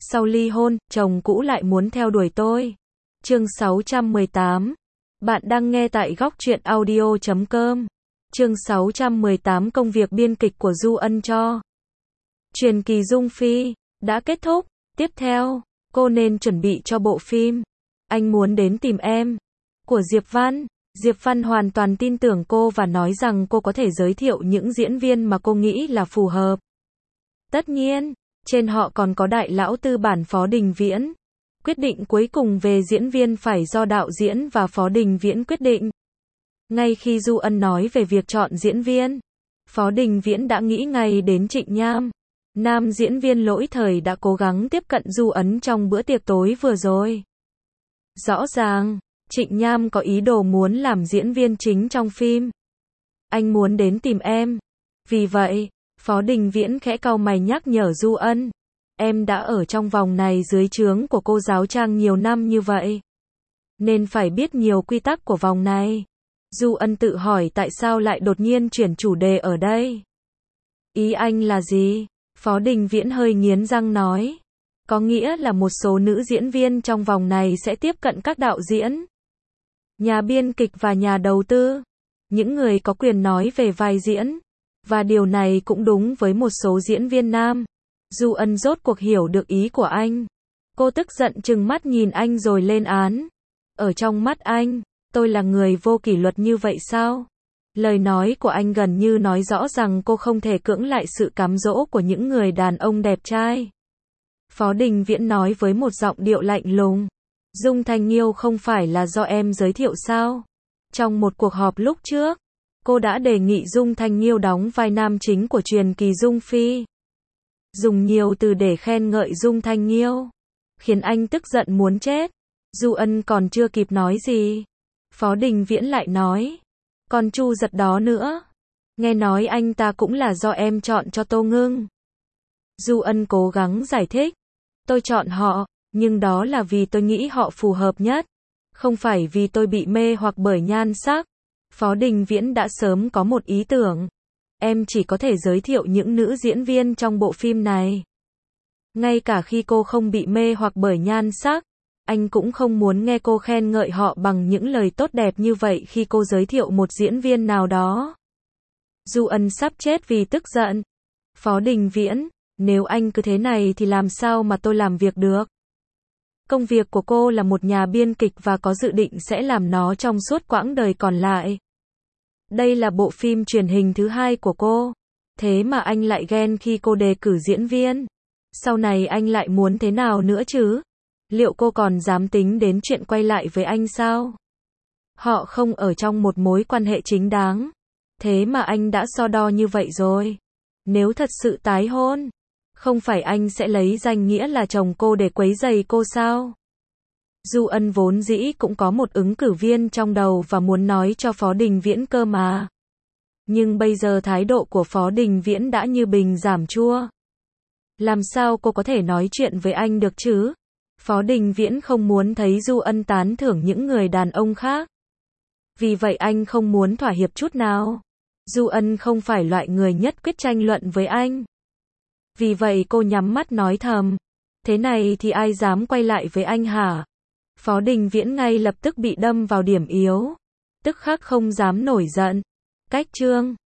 Sau ly hôn, chồng cũ lại muốn theo đuổi tôi. Chương 618. Bạn đang nghe tại góc truyện audio.com. Chương 618 công việc biên kịch của Du Ân cho truyền kỳ Dung Phi đã kết thúc. Tiếp theo, cô nên chuẩn bị cho bộ phim Anh Muốn Đến Tìm Em của Diệp Văn. Diệp Văn hoàn toàn tin tưởng cô và nói rằng cô có thể giới thiệu những diễn viên mà cô nghĩ là phù hợp. Tất nhiên, trên họ còn có đại lão tư bản Phó Đình Viễn. Quyết định cuối cùng về diễn viên phải do đạo diễn và Phó Đình Viễn quyết định. Ngay khi Du Ân nói về việc chọn diễn viên, Phó Đình Viễn đã nghĩ ngay đến Trịnh Nham. Nam diễn viên lỗi thời đã cố gắng tiếp cận Du Ân trong bữa tiệc tối vừa rồi. Rõ ràng, Trịnh Nham có ý đồ muốn làm diễn viên chính trong phim Anh Muốn Đến Tìm Em. Vì vậy, Phó Đình Viễn khẽ cau mày nhắc nhở Du Ân. Em đã ở trong vòng này dưới trướng của cô giáo Trang nhiều năm như vậy, nên phải biết nhiều quy tắc của vòng này. Du Ân tự hỏi tại sao lại đột nhiên chuyển chủ đề ở đây. Ý anh là gì? Phó Đình Viễn hơi nghiến răng nói. Có nghĩa là một số nữ diễn viên trong vòng này sẽ tiếp cận các đạo diễn, nhà biên kịch và nhà đầu tư, những người có quyền nói về vai diễn. Và điều này cũng đúng với một số diễn viên nam. Du Ân rốt cuộc hiểu được ý của anh. Cô tức giận trừng mắt nhìn anh rồi lên án. Ở trong mắt anh, tôi là người vô kỷ luật như vậy sao? Lời nói của anh gần như nói rõ rằng cô không thể cưỡng lại sự cám dỗ của những người đàn ông đẹp trai. Phó Đình Viễn nói với một giọng điệu lạnh lùng. Dung Thanh Nghiêu không phải là do em giới thiệu sao? Trong một cuộc họp lúc trước, cô đã đề nghị Dung Thanh Nghiêu đóng vai nam chính của truyền kỳ Dung Phi. Dùng nhiều từ để khen ngợi Dung Thanh Nghiêu, khiến anh tức giận muốn chết. Du Ân còn chưa kịp nói gì, Phó Đình Viễn lại nói. Còn Chu Giật đó nữa. Nghe nói anh ta cũng là do em chọn cho Tô Ngưng. Du Ân cố gắng giải thích. Tôi chọn họ, nhưng đó là vì tôi nghĩ họ phù hợp nhất. Không phải vì tôi bị mê hoặc bởi nhan sắc. Phó Đình Viễn đã sớm có một ý tưởng. Em chỉ có thể giới thiệu những nữ diễn viên trong bộ phim này. Ngay cả khi cô không bị mê hoặc bởi nhan sắc, anh cũng không muốn nghe cô khen ngợi họ bằng những lời tốt đẹp như vậy khi cô giới thiệu một diễn viên nào đó. Du Ân sắp chết vì tức giận. Phó Đình Viễn, nếu anh cứ thế này thì làm sao mà tôi làm việc được? Công việc của cô là một nhà biên kịch và có dự định sẽ làm nó trong suốt quãng đời còn lại. Đây là bộ phim truyền hình thứ 2 của cô. Thế mà anh lại ghen khi cô đề cử diễn viên. Sau này anh lại muốn thế nào nữa chứ? Liệu cô còn dám tính đến chuyện quay lại với anh sao? Họ không ở trong một mối quan hệ chính đáng. Thế mà anh đã so đo như vậy rồi. Nếu thật sự tái hôn, không phải anh sẽ lấy danh nghĩa là chồng cô để quấy rầy cô sao? Du Ân vốn dĩ cũng có một ứng cử viên trong đầu và muốn nói cho Phó Đình Viễn cơ mà. Nhưng bây giờ thái độ của Phó Đình Viễn đã như bình giảm chua. Làm sao cô có thể nói chuyện với anh được chứ? Phó Đình Viễn không muốn thấy Du Ân tán thưởng những người đàn ông khác. Vì vậy anh không muốn thỏa hiệp chút nào. Du Ân không phải loại người nhất quyết tranh luận với anh. Vì vậy cô nhắm mắt nói thầm. Thế này thì ai dám quay lại với anh hả? Phó Đình Viễn ngay lập tức bị đâm vào điểm yếu. Tức khắc không dám nổi giận. Cách chương